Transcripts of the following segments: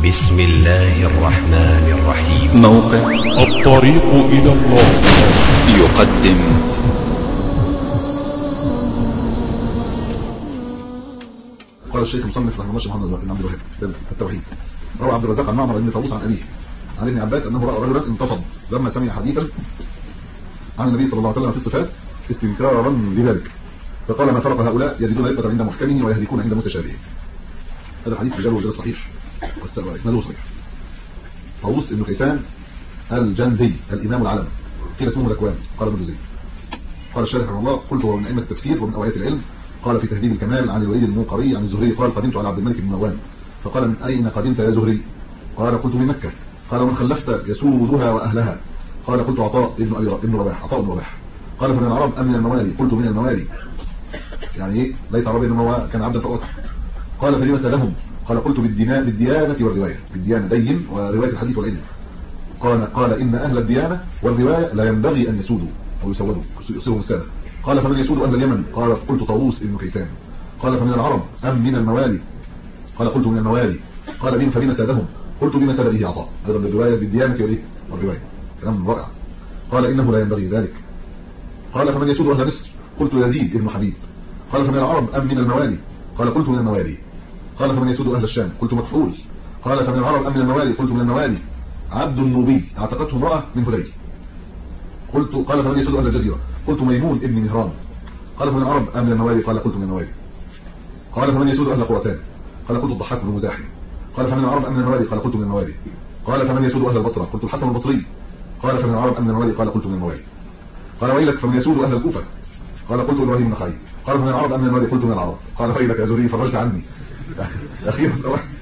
بسم الله الرحمن الرحيم. موقع الطريق إلى الله يقدم قال الشيخ المصنف رحمه الله محمد بن عبد الوهاب كتاب التوحيد. روى عبد الرزاق عن معمر بن طاووس عن أبيه عن ابن عباس أنه رأى رجلا انتفض لما سمع حديثا عن النبي صلى الله عليه وسلم في الصفات استنكارا لذلك، فقال ما فرق هؤلاء يجدون رقة عند محكمه ويهلكون عند متشابهه. هذا الحديث رجاله رجال صحيح واسناده صحيح. طاووس بن كيسان الجندي الإمام العلم قيل اسمه ذكوان قال ابن جزي. قال الشارح رحمه الله قلت هو من أئمة التفسير ومن أوعية العلم. قال في تهذيب الكمال عن الوليد المنقري عن الزهري قال قدمت على عبد الملك بن مروان فقال من أين قدمت يا زهري؟ قال قلت من مكة. قال ومن خلفت يسودها وأهلها؟ قال قلت عطاء ابن رباح عطاء بن رباح. قال فمن العرب أم من الموالي؟ قلت من الموالي، يعني ايه ليس عربي انما هو كان عبدا فقط. قال فلما سالهم؟ قال قلت بالديانة والرواية، بالديانة دين ورواية الحديث والعلم. قال إن أهل الديانة والرواية لا ينبغي أن يسودوا أو يسودوا يصيروا السادة. قال فمن يسود أهل اليمن؟ قال قلت طاووس ابن كيسان. قال فمن العرب أم من الموالي؟ قال قلت من الموالي. قال فبما سادهم؟ قلت بما ساد به عطاء، أيضا بالرواية بالديانة والرواية، كلام رائع. قال إنه لا ينبغي ذلك. قال فمن يسود أهل مصر؟ قلت يزيد ابن حبيب. قال فمن العرب أم من الموالي؟ قال قلت من الموالي. قال فمن يسود أهل الشام؟ قلت مكحول. قال فمن العرب أم من الموالي؟ قلت من الموالي. عبد النوبي اعتقته امرأة من هذيل. قال فمن يسود أهل الجزيرة؟ قلت ميمون ابن مهران. قال فمن العرب أم من الموالي؟ قال قلت من الموالي. قال فمن يسود أهل خراسان؟ قال قلت الضحاك بن مزاحم. قال فمن العرب أم من الموالي؟ قال قلت من الموالي. قال فمن يسود أهل البصرة؟ قلت الحسن البصري. قال فمن العرب أم من الموالي؟ قال قلت من الموالي. قال ويلك فمن يسود أهل الكوفة؟ قال قلت إبراهيم النخعي. قال من العرب أم من الموالي؟ قلت من العرب. قال ويلك يا زهري فرجت عني. أخيرا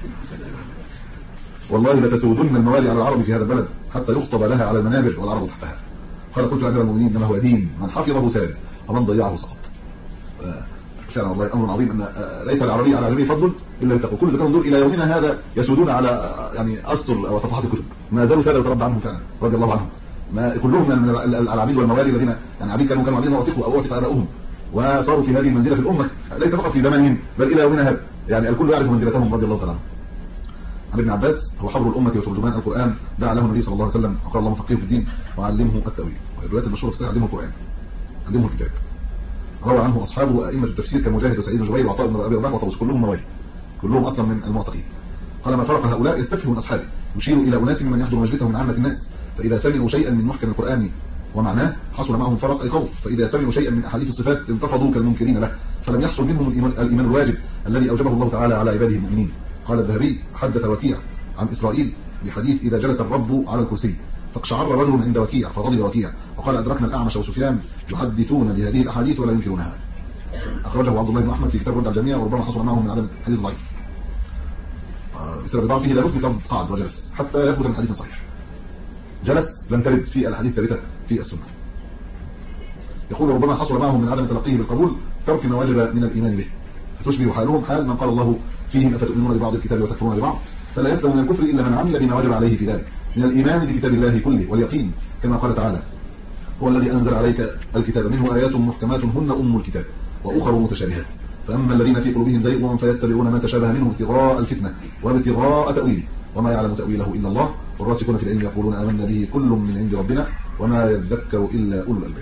والله لتسودن الموالي على العرب في هذا البلد حتى يخطب لها على المنابر والعرب تحتها. قال قلت يا أمير المؤمنين إنما هو دين من حفظه ساد ومن ضيعه سقط. فعلا والله أمر عظيم أن ليس العربي على العربي فضل إلا يتقوا. كل ذلك ننظر إلى يومنا هذا يسودون على يعني أسطر وصفحات الكتب، ما زالوا سادة يتربى عنهم فعلا رضي الله عنهم. ما كلهم من العبيد والموالي الذين يعني عبيد كانوا عبيد واعتقوا أو اعتق آباؤهم وصاروا في هذه المنزلة في الأمة، ليس فقط في زمانهم بل إلى يومنا هذا، يعني الكل يعرف منزلتهم رضي الله تعالى عنهم. عن ابن عباس هو حبر الأمة وترجمان القرآن، دعا له النبي صلى الله عليه وسلم وقال اللهم فقهه في الدين وعلمه التأويل. والروايات المشهورة في علمه القرآن، علمه الكتاب. روى عنه أصحابه وأئمة التفسير كمجاهد وسعيد بن جبير وعطاء بن أبي رباح وطاووس، كلهم مواهب، كلهم أصلا من المعتقين. قال ما فرق هؤلاء يستفهم من أصحابه، يشير إلى أناس ممن يحضر مجلسه من عامة الناس، فإذا سمعوا شيئا من محكم القرآن ومعناه حصل معهم فرق القول، فإذا سمعوا شيئا من أحاديث الصفات انتفضوا كالمنكرين له، فلم يحصل منهم الإيمان الواجب الذي أوجبه الله تعالى على عباده المؤمنين. قال الذهبي حدث وكيع عن إسرائيل بحديث إذا جلس الرب على الكرسي فاقشعر رجل عند وكيع فغضب وكيع وقال أدركنا الأعمش وسفيان يحدثون بهذه الأحاديث ولا ينكرونها. أخرجه عبد الله بن أحمد في كتاب رد على الجميع، وربما حصل معهم من عدم الحديث ضعيف بسبب ضعفه لا يثبت لفظ قعد وجلس حتى يثبت من حديث صحيح. جلس لم ترد في الأحاديث الثابتة في السنة. يقول ربما حصل معهم من عدم تلقيه بالقبول ترك ما وجب من الإيمان به، فتشبه حالهم حال من قال الله فيهم أفتؤمنون ببعض الكتاب وتكفرون ببعض، فلا يسلم من الكفر إلا من عمل بما وجب عليه في ذلك من الإيمان بكتاب الله كله واليقين، كما قال تعالى هو الذي أنزل عليك الكتاب منه آيات محكمات هن أم الكتاب وأخر متشابهات، فأما الذين في قلوبهم زيغ فيتبعون ما تشابه منه ابتغاء الفتنة وابتغاء تأويله وما يعلم تأويله إلا الله والراسخون في العلم يقولون آمنا به كل من عند ربنا وما يذكر إلا أولو الألباب.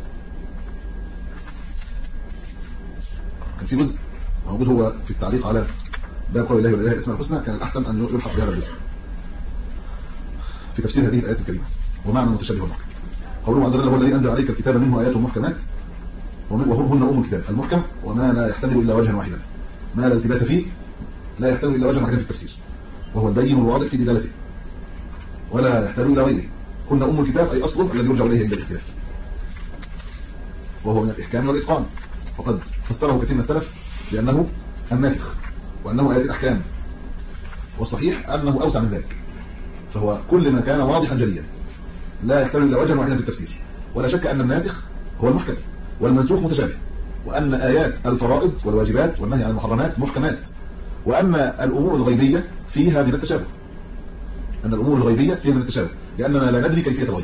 كان في جزء موجود هو في التعليق على باب قول الله والإله اسماء الحسنى، كان الأحسن أن يلحق بهذا الجزء في تفسير هذه الآيات الكريمة ومعنى المتشابه والمحكم. قوله عز وجل هو الذي أنزل عليك الكتاب منه آيات محكمات وهن أم الكتاب. المحكم وما لا يحتمل إلا وجها واحدا، ما لا التباس فيه، لا يحتمل إلا وجها واحدا في التفسير، وهو البين الواضح في دلالته ولا يحتاج إلى غيره. هن أم الكتاب أي أصله الذي يرجع إليه عند الاختلاف، وهو من الإحكام والإتقان، وقد فسره كثير من السلف بأنه الناسخ وأنه آيات الأحكام، والصحيح أنه أوسع من ذلك، فهو كل ما كان واضحا جليا لا يحتمل إلا وجها واحدا في التفسير. ولا شك أن الناسخ هو المحكم والمنسوخ متشابه، وأن آيات الفرائض والواجبات والنهي عن المحرمات محكمات، وأما الأمور الغيبية فيها من التشابه، أن الأمور الغيبية فيها من التشابه لأننا لا ندري كيفية الغيب.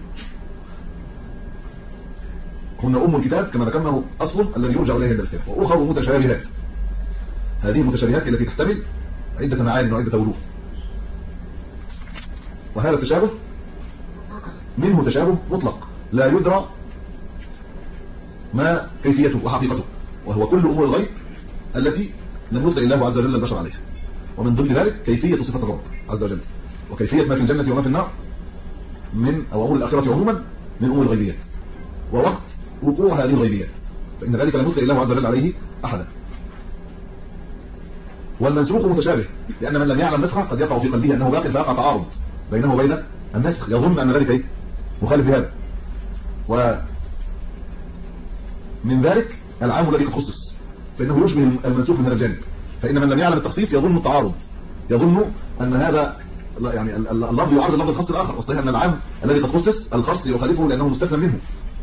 هن أم الكتاب كما ذكرناه أصله الذي يرجع إليه عند الاختلاف، وأخر متشابهات. هذه المتشابهات التي تحتمل عدة معاني وعدة وجوه، وهذا التشابه منه تشابه مطلق لا يدرى ما كيفيته وحقيقته، وهو كل امور الغيب التي لم يطلع الله عز وجل البشر عليها. ومن ضمن ذلك كيفيه صفه الرب عز وجل، وكيفيه ما في الجنه وما في النار من او امور الاخره عموما من امور الغيبيات، ووقت وقوع هذه الغيبيات، فان ذلك لم يطلع الله عز وجل عليه احدا. والمنسوخ متشابه، لان من لم يعلم نسخه قد يقع في قلبه انه باق فيقع تعارض بينه وبين النسخ، يظن ان ذلك مخالف لهذا. ومن ذلك العام الذي قد خصص، فانه يشبه المنسوخ من هذا الجانب، فان من لم يعلم التخصيص يظن التعارض، يظن ان هذا يعني اللفظ يعارض اللفظ الخاص الاخر، والصحيح ان العام الذي قد خصص الخاص يخالفه لانه مستثنى منه.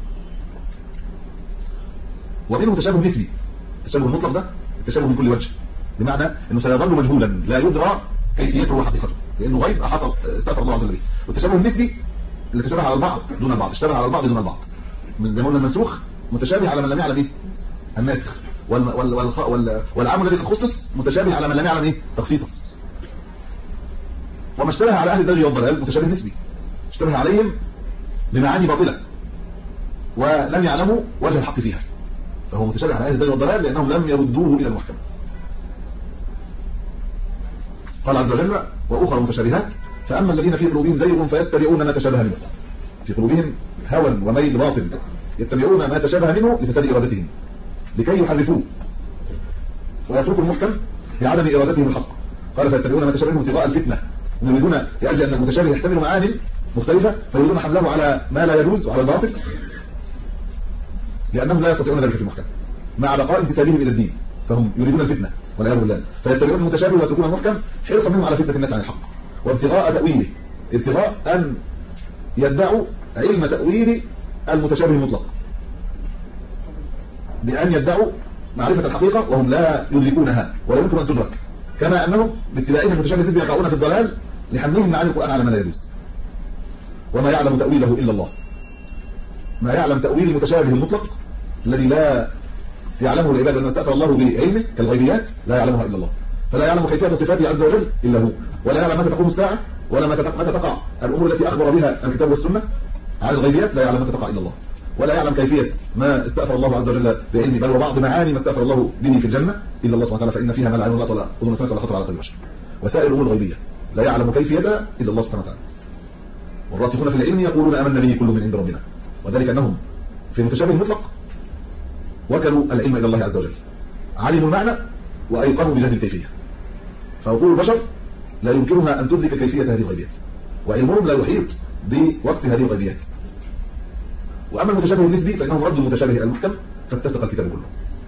ومنه تشابه نسبي، التشابه المطلق ده التشابه من كل وجه، بمعنى انه سيظل مجهولا لا يدرى كيفيته وحقيقته، لانه غيب احاط استاثر الله عز وجل به. والتشابه النسبي اللي تشابه على البعض دون البعض، اشتبه على البعض دون البعض، من زي ما قلنا المنسوخ متشابه على من لم يعلم الناسخ، والعام الذي قد خصص متشابه على من لم يعلم تخصيصه. وما اشتبه على اهل الزيغ والضلال متشابه نسبي، اشتبه عليهم بمعاني باطله ولم يعلموا وجه الحق فيها، فهو متشابه على اهل الزيغ والضلال لانهم لم يردوه الى المحكم. قال عز وجل: واخرى متشابهات فاما الذين في قلوبهم زيغ فيتبعون ما تشابه منه، في قلوبهم هوى وميل باطل يتبعون ما تشابه منه لفساد ارادتهم لكي يحرفوه ويتركوا المحكم لعدم ارادتهم الحق. قال: فيتبعون ما تشابه منه ابتغاء الفتنه، يريدون لاجل ان المتشابه يحتمل معان مختلفه فيريدون حمله على ما لا يجوز وعلى الباطل لانهم لا يستطيعون ذلك في المحكم مع بقاء انتسابهم الى الدين، فهم يريدون الفتنه والعياذ بالله، فيتبعون المتشابه ويتركون المحكم حرصا منهم على فتنه الناس عن الحق وابتغاء تاويله، ابتغاء ان يدعوا علم تاويل المتشابه المطلق، بان يدعوا معرفه الحقيقه وهم لا يدركونها ولا يمكن ان تدرك، كما انهم باتباعهم المتشابه النسبي يقعون في الضلال لحملهم معاني القران على ما لا يجوز. وما يعلم تاويله الا الله، ما يعلم تاويل المتشابه المطلق الذي لا يعلمه العباد لأن استأثر الله بعلمه كالغيبيات لا يعلمها إلا الله، فلا يعلم كيفية صفاته عز وجل إلا هو، ولا يعلم متى تقوم الساعة ولا متى تقع الأمور التي أخبر بها الكتاب والسنة عن الغيبيات، لا يعلم متى تقع إلا الله، ولا يعلم كيفية ما استأثر الله عز وجل بعلمه بل وبعض معاني ما استأثر الله به في الجنة إلا الله سبحانه وتعالى، فإن فيها ما لا عين رأت ولا أذن سمعت ولا خطر على قلب بشر. وسائر الأمور الغيبية لا يعلم كيفيتها إلا الله سبحانه وتعالى. والراسخون في العلم يقولون آمنا به كل من عند ربنا، وذلك أنهم في المتشابه المطلق وكلوا العلم إلى الله عز وجل، علموا المعنى وأيقنوا بجهل الكيفية، فعقول البشر لا يمكنها أن تدرك كيفية هذه الغيبيات، وعلمهم لا يحيط بوقت هذه الغيبيات. وأما المتشابه النسبي فإنهم ردوا المتشابه إلى المحكم فاتسق الكتاب كله،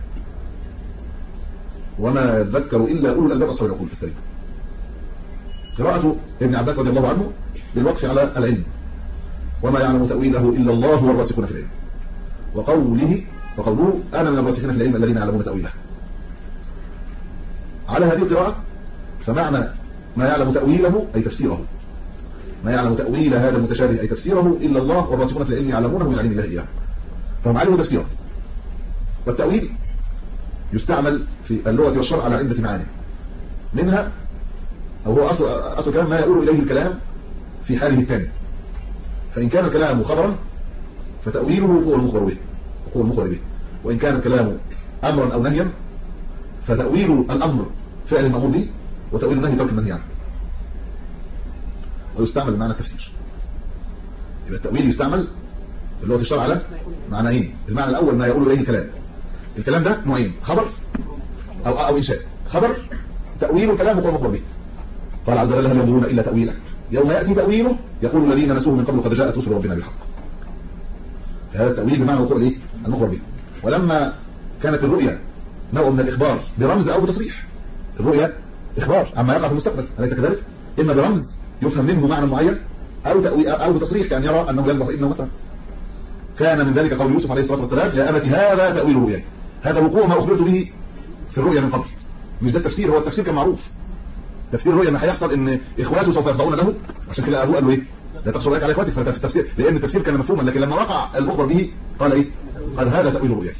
وما يذكر إلا أولو الألباب أصحاب العقول السليمة. قراءة ابن عباس رضي الله عنه بالوقف على العلم، وما يعلم تأويله إلا الله والراسخون في العلم، وقوله أنا من الراسخين في العلم الذين يعلمون تأويله. على هذه القراءة فمعنى ما يعلم تأويله أي تفسيره، ما يعلم تأويل هذا المتشابه أي تفسيره إلا الله والراسخون في العلم يعلمونه من علم الله إياه، فهم علموا تفسيره. والتأويل يستعمل في اللغة والشرع على عدة معاني، منها أو هو أصل كلام ما يقول إليه الكلام في حاله الثاني، فإن كان الكلام خبرا فتأويله هو المخبر به، وإن كان الكلام أمرا أو نهيا فتأويل الأمر فعل المأمور به، وتأويل النهي ترك المنهي عنه. ويستعمل بمعنى التفسير. يبقى التأويل يستعمل في اللغة الشرع على معنيين، المعنى الأول ما يقول إليه الكلام ده نوعين، خبر أو إنشاء. خبر تأويل الكلام هو المخبر به، قال عز وجل: هل ينظرون إلا تأويله يوم يأتي تأويله يقول الذين نسوه من قبل قد جاءت رسل ربنا بالحق. هذا التأويل بمعنى وقوع المخبر به. ولما كانت الرؤيا نوع من الإخبار برمز أو بتصريح، الرؤيا إخبار عما يقع في المستقبل أليس كذلك؟ إما برمز يفهم منه معنى معين أو بتصريح كأن يرى أنه يذبح ابنه مثلا. كان من ذلك قول يوسف عليه الصلاة والسلام: يا أبت هذا تأويل رؤياي، هذا وقوع ما أخبرت به في الرؤيا من قبل. مش ده التفسير، هو التفسير كان معروف. تفسير الرؤيا ما هيحصل ان اخواته سوف يخضعون له، عشان كده ابوه قال له ايه؟ لا تقصر عليك على اخواتك، فالتفسير لان التفسير كان مفهوما، لكن لما وقع المخبر به قال ايه؟ قال هذا تأويل رؤياك.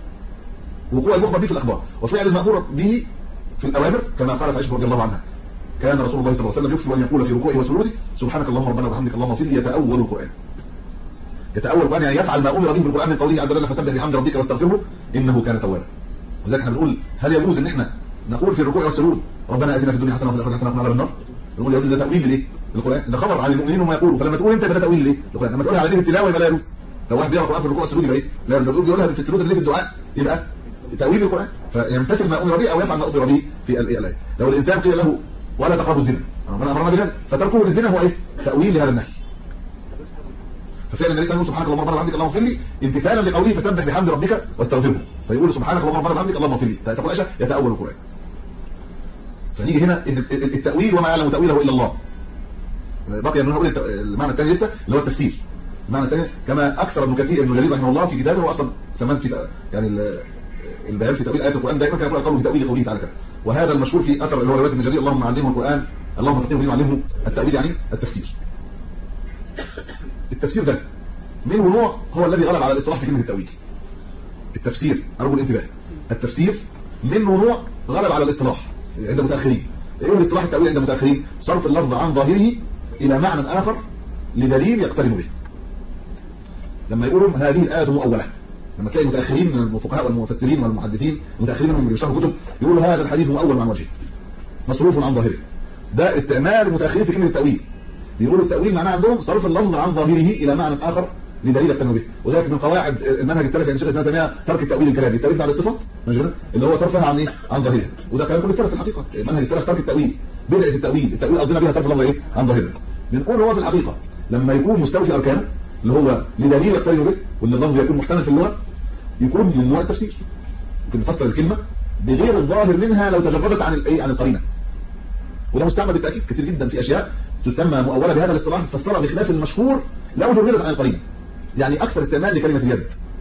وقوع المخبر به في الاخبار وفعل المأمور به في الاوامر، كما قالت عائشة رضي الله عنها كان رسول الله صلى الله عليه وسلم يكثر ان يقول في ركوعه وسجوده سبحانك اللهم ربنا وبحمدك اللهم اغفر لي. يتأول القرآن، يتأول القرآن يعني يفعل ما امر به بالقرآن من قوله عز وجل فسبح بحمد ربك واستغفره انه كان توابا. وذلك احنا بنقول هل يجوز ان احنا نقول في الركوع والسجود ربنا اتنا في الدنيا حسنه وفي الاخره حسنه وقنا عذاب النار؟ نقول يا ده تأويل ليه؟ القرآن ده خبر عن المؤمنين وما يقولوا، فلما تقول انت ده تأويل ليه؟ القرآن لما تقولها على دين التلاوه يبقى لا يجوز. لو واحد بيقرا القرآن في الركوع والسجود يبقى ايه؟ لا لما بيقولها في السجود اللي في الدعاء يبقى تأويل القرآن، فيمتثل ما امر به او يفعل ما امر به في الايه. لو الانسان قيل له ولا تقربوا الزنا ربنا امرنا بذلك فتركوه للزنا هو ايه؟ تأويل لهذا النهي. ففعلا النبي صلى الله عليه وسلم سبحانك اللهم ربنا وبحمدك اللهم اغفر لي امتثالا لقوله فسبح بحمد ربك واستغفره، فيقول سبحانك اللهم ربنا وبحمدك اللهم اغفر لي. تقول عائشة يتأول القرآن. فنيجي هنا التأويل وما يعلم تأويله الا الله. بقي ان نقول المعنى الثاني لسه اللي هو التفسير. المعنى الثاني كما اكثر ابن كثير ابن جرير رحمه الله في كتابه، هو اصلا سماه في يعني البيان في تأويل آيات القرآن دائما كان يقول قوله في تأويل قوله تعالى كذا. وهذا المشهور في اثر اللي هو روايه ابن جرير اللهم علمه القرآن اللهم فقهه به وعلمه التأويل يعني التفسير. التفسير ده منه نوع هو الذي غلب على الاصطلاح في كلمه التأويل. التفسير ارجو الانتباه، التفسير منه نوع غلب على الاصطلاح عند المتاخرين. ايه الاصطلاح التأويل عند المتاخرين؟ صرف اللفظ عن ظاهره الى معنى اخر لدليل يقترن به. لما يقولوا هذه الآية مؤولة، لما تلاقي متاخرين من الفقهاء والمفسرين والمحدثين متاخرين منهم بيشرحوا كتب يقولوا هذا الحديث مؤول عن وجهه مصروف عن ظاهره. ده استعمال المتاخرين في كلمه التأويل. بيقولوا التأويل معناه عندهم صرف اللفظ عن ظاهره الى معنى اخر لدليل يقترن به. وذلك من قواعد المنهج السلفي عند الشيخ الاسلام تيميه ترك التأويل الكلامي. التأويل على الصفات اللي هو صرفها عن ايه؟ عن ظاهرها. وده كلام كل السلف في الحقيقه. منهج السلف ترك التأويل، بدعه التأويل قصدنا بها صرف اللفظ ايه؟ عن ظاهرها. بنقول هو في الحقيقه لما يكون مستوفي اركانه اللي هو لدليل يقترن به وان اللفظ يكون محتمل في اللغه يكون من نوع التفسير. ممكن نفسر الكلمه بغير الظاهر منها لو تجردت عن الايه؟ عن القرينه. وده مستعمل بالتاكيد كثير جدا في اشياء تسمى مؤوله بهذا الاصطلاح تفسرها بخلاف المشهور لو جردت عن القرينه. يعني اكثر استعمال لكلمه اليد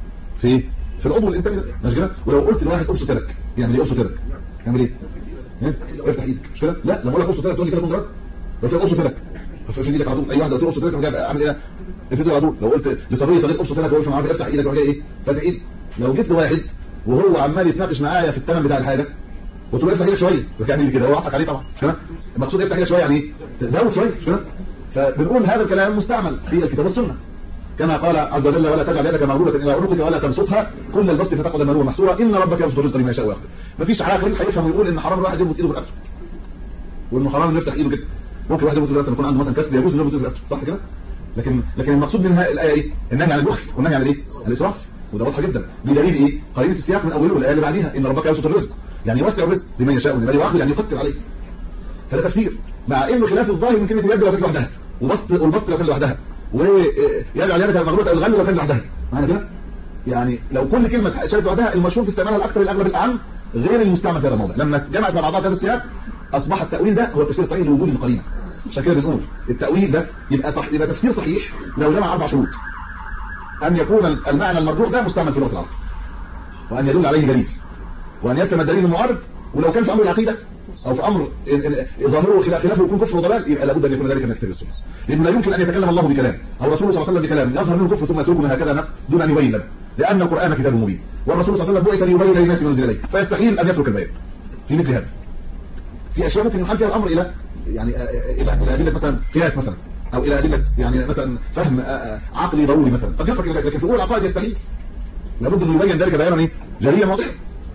في العضو الانساني مش كده؟ ولو قلت لواحد ابسط يدك يعمل ايه؟ ابسط يدك يعمل ايه؟ افتح ايدك مش كده؟ لا لما اقول لك ابسط يدك تقول لي كده تقول لو قلت لك ابسط يدك ففي ايدك على طول. اي واحد قلت له ابسط يدك اعمل ايه؟ افرض على طول. لو قلت لصبي صديق ابسط يدك وقف معاه افتح ايدك ولا ايه؟ فتح ايدك. لو جيت لواحد وهو عمال يتناقش معايا في الثمن بتاع الحاجه وتقول افتح ايدك شويه وكان كده هو عطك عليه طبعا مش كده؟ المقصود افتح ايدك شويه يعني ايه؟ تزود شويه مش كده؟ فبنقول هذا الكلام مستعمل في الكتاب والسنه كما قال عز وجل ولا تجعل يدك مغلولة الى عنقك ولا تبسطها كل البسط فتقعد ملوما محسورا ان ربك يبسط الرزق لمن يشاء ويقدر. مفيش عاقل هيفهم ويقول ان حرام الواحد يربط ايده في رقبته وانه حرام انه يفتح ايده كده. ممكن واحد يربط ايده يكون عنده مثلا كسر يجوز انه يربط ايده في رقبته صح كده؟ لكن المقصود منها الايه ايه؟ النهي عن البخل والنهي عن الايه؟ الاسراف. وده واضح جدا بدليل ايه؟ قرينه السياق من اوله والايه اللي بعديها ان ربك يبسط الرزق يعني يوسع الرزق لمن يشاء ولمن يقدر يعني يقتر عليه. فده تفسير مع انه خلاف الظاهر من كلمه اليد لو كانت لوحدها والبسط لو كانت لوحدها ويجعل يدك مغلولة الغل لو كان لوحدها. معنى كده يعني لو كل كلمه اتشالت لوحدها المشهور في استعمالها الاكثر الاغلب الاعم غير المستعمل في هذا الموضوع. لما جمعت مع بعضها هذا السياق اصبح التأويل ده هو التفسير الصحيح لوجود القرينه. عشان كده بنقول التأويل ده يبقى تفسير صحيح لو جمع 4 شروط: ان يكون المعنى المرجوح ده مستعمل في لغه العرب، وان يدل عليه دليل، وان يستمد الدليل المعارض، ولو كان في امر العقيده او في امر ظاهره خلافه يكون كفر وضلال يبقى لابد ان يكون ذلك من كتاب السنه. لانه لا يمكن ان يتكلم الله بكلام او رسوله صلى الله عليه وسلم بكلام يظهر منه كفر ثم يتركنا هكذا دون ان يبين لنا، لان القران كتاب مبين والرسول صلى الله عليه وسلم بعث ليبين للناس ما نزل اليه، فيستحيل ان يترك البيان في مثل هذا. في اشياء ممكن يحال فيها الامر الى يعني الى ادله مثلا قياس مثلا او الى ادله يعني مثلا فهم عقلي ضروري مثلا قد يترك ذلك، لكن في امور العقائد يستحيل لابد ان يبين ذلك بيانا ايه؟ جليا واضحا.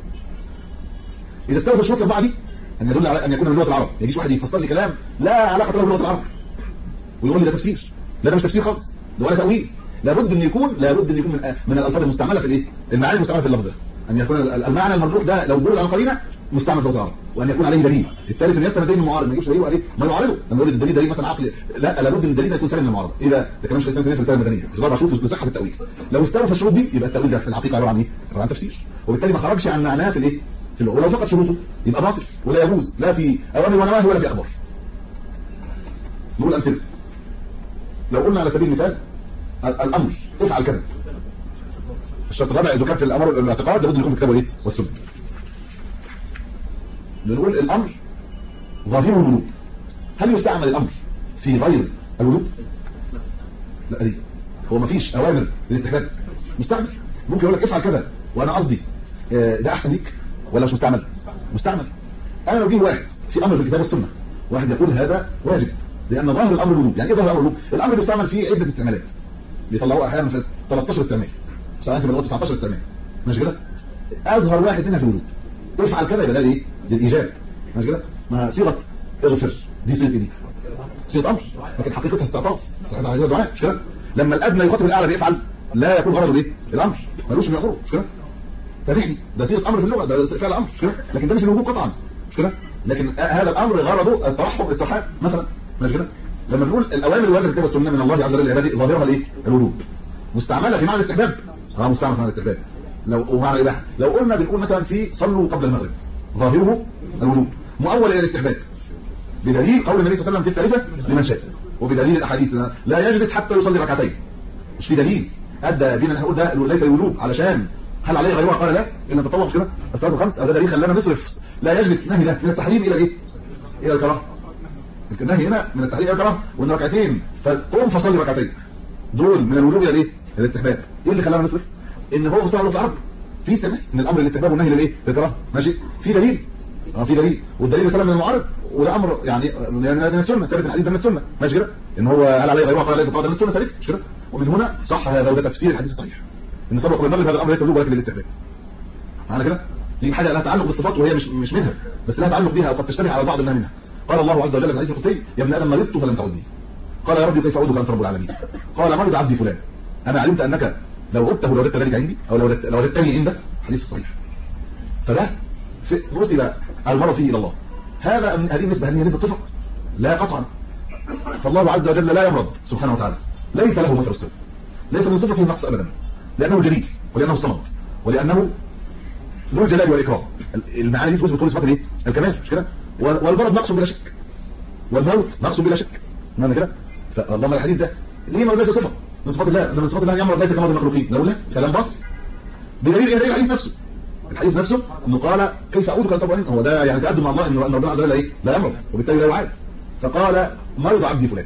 اذا استوفى الشروط الاربعه دي ان يدل على ان يكون من لغه العرب، يجيش واحد يفسر لي كلام لا علاقه له بلغه العرب ويقول لي ده تفسير، لا ده مش تفسير خالص، ده ولا تاويل. لابد ان يكون من الالفاظ المستعمله في الايه؟ المعاني المستعمله في اللفظ ده، ان يكون المعنى المرجوح ده لو بيقول عن قرينه مستعمل في لغه العرب، وان يكون عليه دليل. الثالث ان يستند دليل معارض، ما يجيش دليل وعليه ما يعارضه. لما يقول الدليل دليل مثلا عقلي، لا لابد ان الدليل يكون سالم من المعارضه. اذا ده كلام شيخ الاسلام في الرساله المدنيه ضرب شروط لصحه التاويل. لو استوفى الشروط دي يبقى التاويل ده في الحقيقه عباره عن ايه؟ عباره عن تفسير، وبالتالي ما خرجش عن معناه في الايه؟ في اللغه. ولو فقط شروطه يبقى باطل ولا يجوز لا في اوامر ونواهي ولا في اخبار. نقول امثله. لو قلنا على سبيل المثال الامر افعل كذا، الشرط الرابع اذا كان في الامر الاعتقاد لابد يكون في كتابه ايه؟ والسنه. بنقول الامر ظاهره الوجوب، هل يستعمل الامر في غير الوجوب؟ لا دي هو ما فيش اوامر للاستحباب مستعمل. ممكن يقول لك افعل كذا وانا قصدي ده احسن ليك، ولا مش مستعمل؟ مستعمل. انا لو جه واحد في امر في الكتاب والسنه واحد يقول هذا واجب لان ظاهر الامر الوجوب. يعني ايه ظاهر الامر الوجوب؟ الامر بيستعمل فيه عده استعمالات بيطلعوها احيانا في 13 استعمال، ساعات بيبقى 19 استعمال، ماشي كده؟ اظهر واحد منها في الوجوب، افعل كذا يبقى ده ايه؟ للايجاب، ماشي كده؟ ما صيغه اغفر دي صيغه دي صيغه امر لكن حقيقتها استعطاف، صحيح عايزها دعاء، مش كده؟ لما الادنى يخاطب الاعلى بيفعل لا يكون غرضه ايه؟ الامر، ملوش من يامره، مش كده؟ سامحني ده صيغه امر في اللغه، ده فعل امر، مش كده؟ لكن ده مش الوجوب قطعا، مش كده؟ لكن هذا الامر غرضه الترحم والاسترحاب مثلا، ماشي كده؟ لما بنقول الاوامر الواجب كده السنه من الله عز وجل لعباده ظاهرها الايه؟ الوجوب. مستعمله في معنى الاستحباب، مستعمله في معنى الاستحباب. لو ومعنى الاباحه، لو قلنا بنقول مثلا في صلوا قبل المغرب ظاهره الوجوب مؤول الى الاستحباب بدليل قول النبي صلى الله عليه وسلم في الثالثه لمن شاء، وبدليل الاحاديث لا يجلس حتى يصلي ركعتين. مش في دليل ادى بينا نقول ده ليس الوجوب علشان هل عليه غيرها؟ قال لا الا تطوع، مش كده؟ الصلاه الخمس ده دليل خلانا نصرف لا يجلس. نهي ده من التحريم الى ايه؟ الى الكراهه. النهي هنا من التحريم الى الكراهه، وان ركعتين فقوم فصلي ركعتين دول من الوجوب الى ايه؟ الاستحباب. ايه اللي خلانا نصرف؟ ان هو مستعمل في العرب في استعمال ان الامر للاستحباب والنهي للايه؟ للكراهه، ماشي؟ في دليل في دليل، والدليل سلم من المعارض، وده امر يعني من السنه، ثابت الحديث ده من السنه، ماشي كده؟ ان هو هل عليه غيرها؟ قال لا تقاضى من السنه ثابت، مش كده؟ ومن هنا صح هذا، وده تفسير الحديث الصحيح ان صلاه قبل المغرب هذا الامر ليس وجوب ولكن للاستحباب. معنى كده دي حاجه لها تعلق بالصفات وهي مش منها، بس لها تعلق بها وقد تشتبه على بعض منها. قال الله عز وجل في الحديث القدسي يا ابن ادم مرضت فلم تعدني، قال يا ربي كيف اعودك انت رب العالمين؟ قال مرض عبدي فلان انا علمت انك لو عدته لوجدت ذلك عندي، او لو وجدتني عندك، حديث صحيح. فده نسب المرض فيه الى الله. هذه النسبه هل هي نسبه صفه؟ لا قطعا. فالله عز وجل لا يمرض سبحانه وتعالى، ليس له مثل السوء، ليس من صفته النقص ابدا، لانه جليل ولانه الصمد ولانه ذو الجلال والاكرام. المعاني دي تثبت كل صفات الايه؟ الكمال، مش كده؟ والمرض نقص بلا شك، والموت نقص بلا شك، معنى كده؟ فالله الحديث ده ليه ما ليس صفه من صفات الله؟ ده من صفات الله يمرض ليس كمرض المخلوقين. نقول له كلام باطل بدليل ايه؟ الحديث نفسه، الحديث نفسه انه قال كيف اعودك انت رب العالمين. هو ده يعني تقدم مع الله ان ربنا عز وجل ايه؟ لا يمرض وبالتالي لا يعاد. فقال مرض عبدي فلان،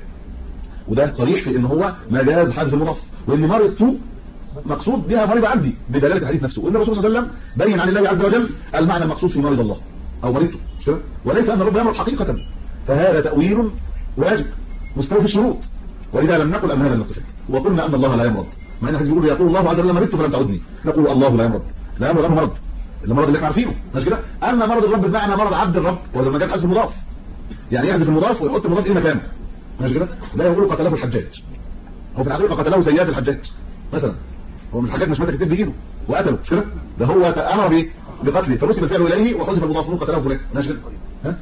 وده صريح في ان هو مجاز حادث المضاف، وان مرضت مقصود بها مرض عبدي بدلاله الحديث نفسه، وان الرسول صلى الله عليه وسلم بين عن الله عز وجل المعنى المقصود في مرض الله او مرضته، مش كده؟ وليس ان الرب يمرض حقيقه. فهذا تاويل واجب مستوفي الشروط، ولذا لم نقل ان هذا من الصفات، وقلنا ان الله لا يمرض، مع ان الحديث بيقول يقول الله عز وجل مرضت فلم تعدني، نقول الله لا يمرض، لا يمرض مرض المرض اللي احنا عارفينه، مش كده؟ اما مرض الرب بمعنى مرض عبد الرب، وهذا ما جاء حذف المضاف، يعني يحذف المضاف ويحط المضاف الى مكانه، مش كده؟ لا يقول قتله الحجاج، هو في الحقيقه قتله سيئات الحجاج مثلا، هو من الحاجات مش ماسك السيف بايده وقتله، مش كده؟ ده هو امر بايه؟ بقتله، فنسب الفعل اليه وحذف المضاف قتله فلان، ماشي كده؟ ها؟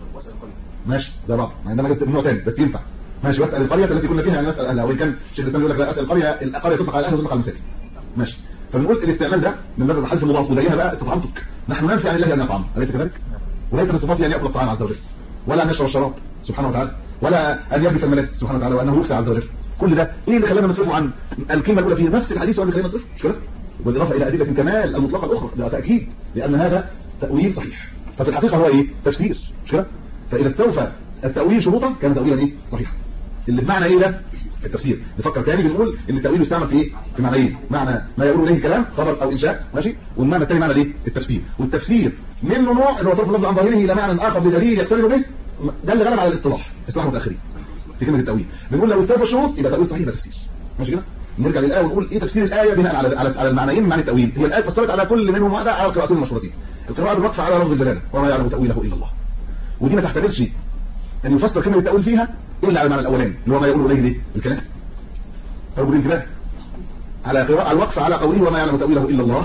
ماشي زي بعض، عندما جت نوع ثاني بس ينفع، ماشي. واسال القريه التي كنا فيها، يعني نسال اهلها، وان كان شيخ الاسلام يقول لك لا اسال القريه تطلق على الاهل وتطلق على المساكن، ماشي. فبنقول الاستعمال ده من باب حذف المضاف، وزيها بقى استطعمتك، نحن ننفي عن الله ان يطعم، اليس كذلك؟ وليس من صفاته ان ياكل الطعام عز وجل، ولا ان يشرب الشراب سبحانه وتعالى، ولا ان يلبس الملابس سبحانه وتعالى، وانه يكسى عز وجل. كل ده ايه اللي خلانا نصرفه عن الكلمه الاولى في نفس الحديث، ولا خلانا نصرفه، مش كده؟ بالاضافه الى ادله الكمال المطلقه الاخرى، ده تاكيد لان هذا تاويل صحيح، ففي الحقيقه هو ايه؟ تفسير، مش كده؟ فاذا استوفى التاويل شروطا كان تاويلا ايه؟ صحيحا. اللي بمعنى ايه ده؟ التفسير. نفكر تاني، بنقول ان التاويل يستعمل في ايه؟ في معنيين، معنى ما يقول اليه الكلام خبر او انشاء، ماشي، والمعنى الثاني معنى ايه؟ التفسير. والتفسير منه نوع اللي هو صرف اللفظ عن ظاهره الى معنى اخر بدليل يقترن به، ده اللي غلب على الاصطلاح، اصطلاح المتاخرين في كلمه التاويل. بنقول لو استوفى الشروط يبقى تاويل صحيح، يبقى تفسير، ماشي كده؟ نرجع للايه ونقول ايه تفسير الايه بناء على المعنيين من معنى التاويل. هي الايه فسرت على كل منهم واحده على القراءتين المشهورتين، القراءه بالوقف على لفظ الجلاله وما يعلم تاويله الا الله، ودي ما تحتملش ان يفسر كلمه التاويل فيها الا على المعنى الاولاني اللي هو ما يقول اليه الكلام. فرجوا الانتباه على قراءه الوقف على قوله وما يعلم تاويله الا الله،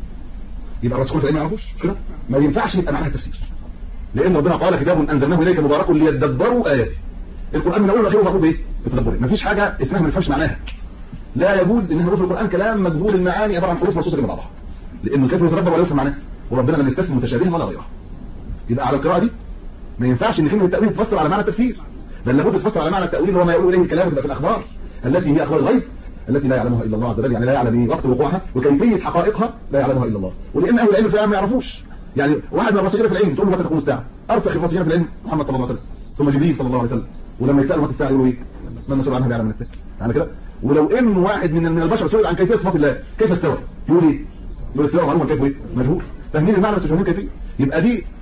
يبقى الرسول فاهم ما يعرفوش، مش كده؟ ما ينفعش يبقى معناها التفسير، لان ربنا قال كتاب انزلناه اليك مبارك ليدبروا اياته. القران من اول لاخره مطلوب بايه؟ بتدبره، مفيش حاجه اسمها ما نفهمش معناها، لا يجوز ان حروف القران كلام مجهول المعاني عباره عن حروف مرصوصه جنب بعضها، لانه كيف يتدبر ولا يفهم معناها؟ وربنا لم يستثني متشابها ولا غيرها. يبقى على القراءه دي ما ينفعش ان كلمه التاويل تفسر على معنى التفسير، بل لابد تفسر على معنى التاويل اللي هو ما يقول اليه الكلام، وتبقى في الاخبار التي هي اخبار الغيب التي لا يعلمها الا الله عز وجل، يعني لا يعلم وقت وقوعها وكيفيه حقائقها لا يعلمها الا الله. ولان اهل العلم فعلا ما يعرفوش، يعني واحد من الراسخين في العلم تقول له متى تقوم الساعه؟ ارفع الراسخين في العلم محمد صلى الله عليه وسلم، ثم جبريل صلى الله عليه وسلم، ولما يسالوا متى الساعه يقولوا ايه؟ من مسؤول عنها بيعلم من الساعه، يعني كده. ولو ان واحد من البشر سئل عن كيفيه صفات الله، كيف استوى؟ يقول ايه؟ يقول استوى معلومه كيف ايه؟ مجهول. فاهمين المعنى بس مش فاهمين كيفيه. يبقى دي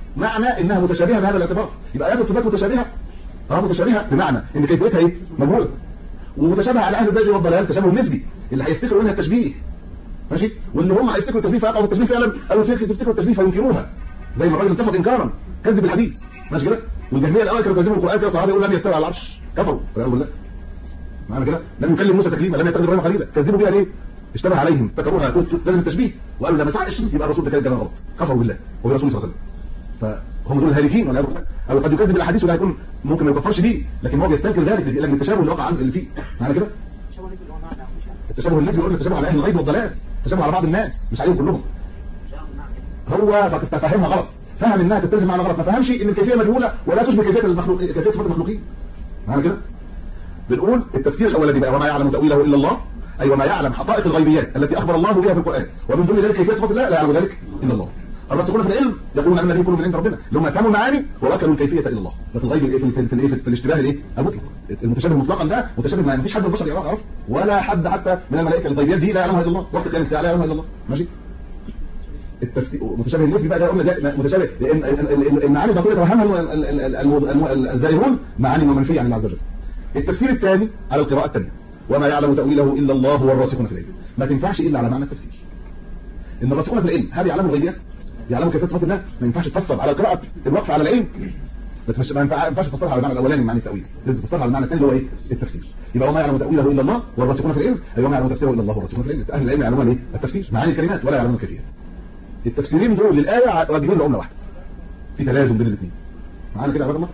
معنى انها متشابهه بهذا الاعتبار. يبقى ايات الصفات متشابهه، متشابهه بمعنى ان كيفيتها ايه؟ مجهوله. ومتشابهه على اهل البدع والضلال تشابه نسبي، اللي هيفتكروا منها التشبيه ماشي، واللي هم هيفتكروا التشبيه فيقعوا التشبيه فعلا، او يفتكروا التشبيه فينكروها، زي ما الراجل انتفض انكارا كذب الحديث ماشي كده. والجهميه الاول كانوا كذبوا القران كده، صحابه يقول لم يستوي على العرش، كفروا والعياذ بالله. معنى كده لم يكلم موسى تكليما، لم يتخذ ابراهيم خليلا، كذبوا بها ليه؟ اشتبه عليهم افتكروها لازم التشبيه، وقالوا ده ما يصحش يبقى الرسول ده كان غلط، كفروا بالله وبرسوله صلى الله عليه وسلم. فهم دول الهالكين والعياذ بالله. او قد يكذب الاحاديث ولا يكون ممكن ما يكفرش بيه، لكن هو بيستنكر ذلك لان التشابه اللي وقع عنه اللي فيه. معنى كده التشابه الذي يقول التشابه على اهل الغيب والضلال، التشابه على بعض الناس مش عليهم كلهم. هو فهمها غلط، فهم انها تترجم معنى غلط، ما فهمش ان الكيفيه مجهوله ولا تشبه كيفيه المخلوق، كيفيه صفات المخلوقين. معنى كده بنقول التفسير الاولاني بقى وما يعلم تاويله الا الله، اي وما يعلم حقائق الغيبيات التي اخبر الله بها في القران، ومن ضمن ذلك كيفيه صفات الله لا يعلم ذلك الا الله. الراسخون في العلم يقولون ان الذين يكونوا من عند ربنا اللي هم يفهموا المعاني ووكلوا الكيفيه الى الله. ده في الغيب في الاشتباه الايه المطلق، المتشابه مطلقا ده متشابه ما فيش حد من البشر يعرف، ولا حد حتى من الملائكه. الغيبيات دي لا يعلمها الا الله، وقت قيام الساعه لا يعلمها الا الله ماشي. التفسير متشابه النسبي بقى ده قلنا متشابه لان المعاني الباطنيه توهمها الزائرون معاني منفيه عن الله عز وجل. التفسير الثاني على القراءه الثانيه وما يعلم تاويله الا الله والراسخون في العلم، ما تنفعش الا على معنى التفسير. ان الراسخون في العلم هل يعلموا الغيبيات؟ يعلموا كيفيه صفات الله؟ ما ينفعش تفسر على قراءه الوقف على العلم، ما ينفعش تفسرها على المعنى الاولاني معنى التاويل، لازم تفسرها على المعنى الثاني اللي هو ايه؟ التفسير. يبقى وما يعلم تاويله الا الله والراسخون في العلم، اي وما يعلم تفسيره الا الله والراسخون في العلم. اهل العلم يعلمون ايه؟ التفسير، معاني الكلمات، ولا يعلمون الكيفيات. التفسيرين دول للايه واجبين لعمله واحده، في تلازم بين الاثنين. معانا كده يا الله؟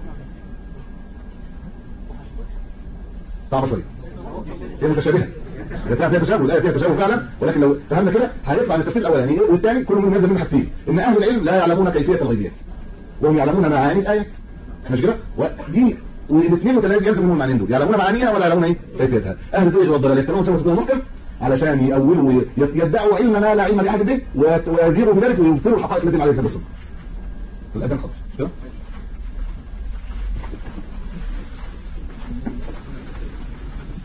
صعبه شويه، هي متشابهه، فيها تشابه، الايه فيها تشابه فعلا، ولكن لو فهمنا كده هيطلع التفسير الاولاني والثاني كل منهم يلزم من حاجتين، ان اهل العلم لا يعلمون كيفيه الغيبيات وهم يعلمون معاني الايات مش كده، ودي والاثنين متلازم يلزم منهم المعنيين دول، يعلمون معانيها ولا يعلمون ايه كيفيتها. اهل الزيغ والضلال يتكلمون سوى محكم علشان يأولوا يدعوا علم ما لا علم لاحد به ويزيروا بذلك ويبطلوا الحقائق التي عليها الرسل. الأذان خلص كده.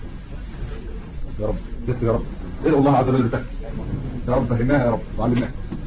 يا رب بس يا رب ادعو الله عز وجل بالتقوى يا رب، فهمناها يا رب وعلمناها.